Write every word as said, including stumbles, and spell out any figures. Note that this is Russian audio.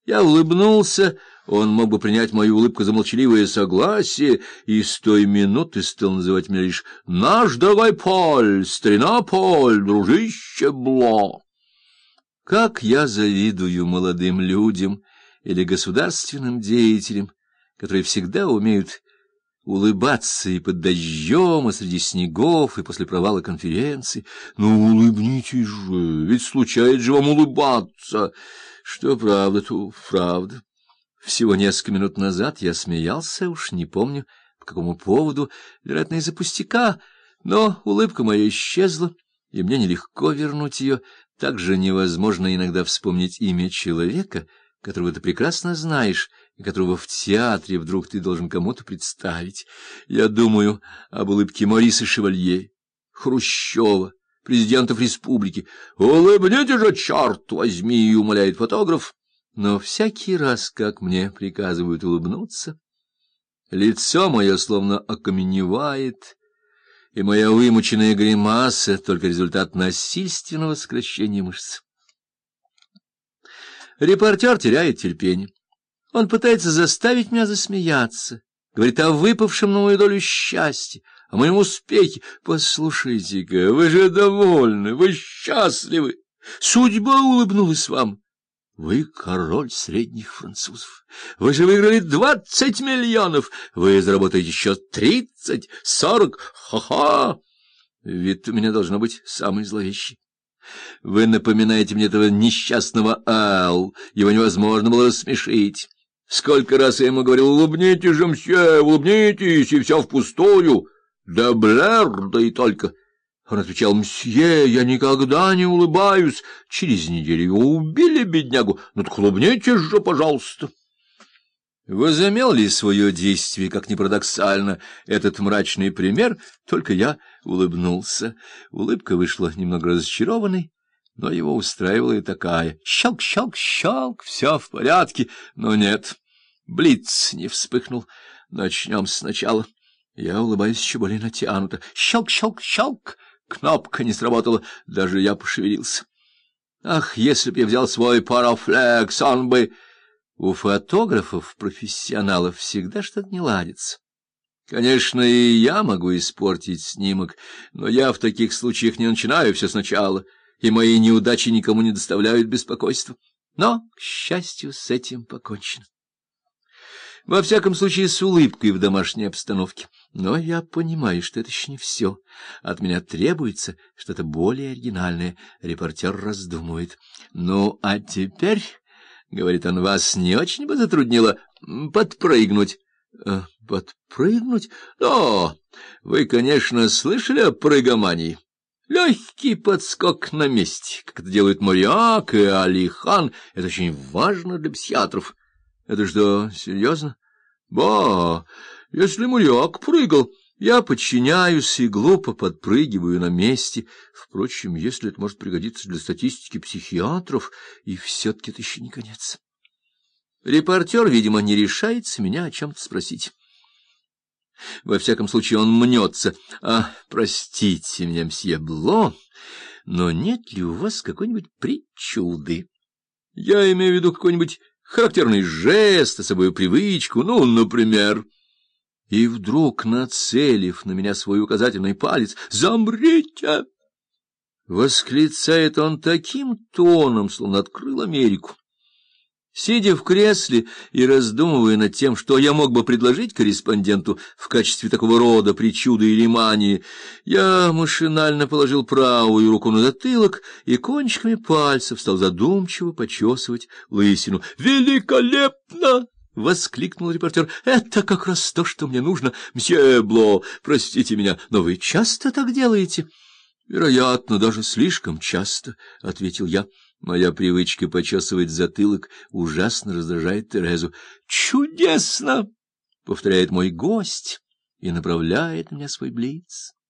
Я улыбнулся, он мог бы принять мою улыбку за молчаливое согласие, и с той минуты стал называть меня лишь «Наш дорогой Поль, старина Поль, дружище Бло». Как я завидую молодым людям или государственным деятелям, которые всегда умеют улыбаться и под дождем, и среди снегов, и после провала конференции. Ну, улыбнитесь же, ведь случается же вам улыбаться. Что правда, то правда. Всего несколько минут назад я смеялся, уж не помню, по какому поводу, вероятно, из-за пустяка, но улыбка моя исчезла, и мне нелегко вернуть ее. Так же невозможно иногда вспомнить имя человека, которого ты прекрасно знаешь, и которого в театре вдруг ты должен кому-то представить. Я думаю об улыбке Мориса Шевалье, Хрущева, президентов республики. «Улыбните же, черт возьми!» — умоляет фотограф. Но всякий раз, как мне приказывают улыбнуться, лицо мое словно окаменевает, и моя вымученная гримаса — только результат насильственного сокращения мышц. Репортер теряет терпение. Он пытается заставить меня засмеяться, говорит о выпавшем на мою долю счастье, о моем успехе. Послушайте-ка, вы же довольны, вы счастливы. Судьба улыбнулась вам. Вы король средних французов. Вы же выиграли двадцать миллионов. Вы заработаете еще тридцать, сорок. Ха-ха! Вид у меня должно быть самый зловещий. Вы напоминаете мне этого несчастного Ал. Его невозможно было рассмешить. Сколько раз я ему говорил: улыбнитесь же, мсье, улыбнитесь, и все впустую. Да Блэр, да и только. Он отвечал: мсье, я никогда не улыбаюсь. Через неделю его убили, беднягу. Ну так улыбнитесь же, пожалуйста. Возымел ли свое действие, как ни парадоксально, этот мрачный пример? Только я улыбнулся. Улыбка вышла немного разочарованной, но его устраивала и такая. Щелк, щелк, щелк, все в порядке. Но нет, блиц не вспыхнул. Начнем сначала. Я улыбаюсь еще более натянуто. Щелк, щелк, щелк. Кнопка не сработала, даже я пошевелился. Ах, если б я взял свой парафлекс, он бы... У фотографов-профессионалов всегда что-то не ладится. Конечно, и я могу испортить снимок, но я в таких случаях не начинаю все сначала, и мои неудачи никому не доставляют беспокойства. Но, к счастью, с этим покончено. Во всяком случае, с улыбкой в домашней обстановке. Но я понимаю, что это еще не все. От меня требуется что-то более оригинальное. Репортер раздумывает. Ну, а теперь, — говорит он, — вас не очень бы затруднило подпрыгнуть. Э, подпрыгнуть? Да, вы, конечно, слышали о прыгомании. Легкий подскок на месте, как это делают Моряк и Алихан. Это очень важно для психиатров. Это что, серьезно? Ба, если Моряк прыгал, я подчиняюсь и глупо подпрыгиваю на месте. Впрочем, если это может пригодиться для статистики психиатров, и все-таки это еще не конец. Репортер, видимо, не решается меня о чем-то спросить. Во всяком случае, он мнется. А, простите меня, мсье Бло, но нет ли у вас какой-нибудь причуды? Я имею в виду какой-нибудь характерный жест, особую привычку, ну, например... И вдруг, нацелив на меня свой указательный палец: «Замрите!» Восклицает он таким тоном, словно открыл Америку. Сидя в кресле и раздумывая над тем, что я мог бы предложить корреспонденту в качестве такого рода причуды или мании, я машинально положил правую руку на затылок и кончиками пальцев стал задумчиво почесывать лысину. «Великолепно!» — воскликнул репортер. — Это как раз то, что мне нужно. Мсье Бло, простите меня, но вы часто так делаете? — Вероятно, даже слишком часто, — ответил я. Моя привычка почесывать затылок ужасно раздражает Терезу. — Чудесно! — повторяет мой гость и направляет на меня свой блиц.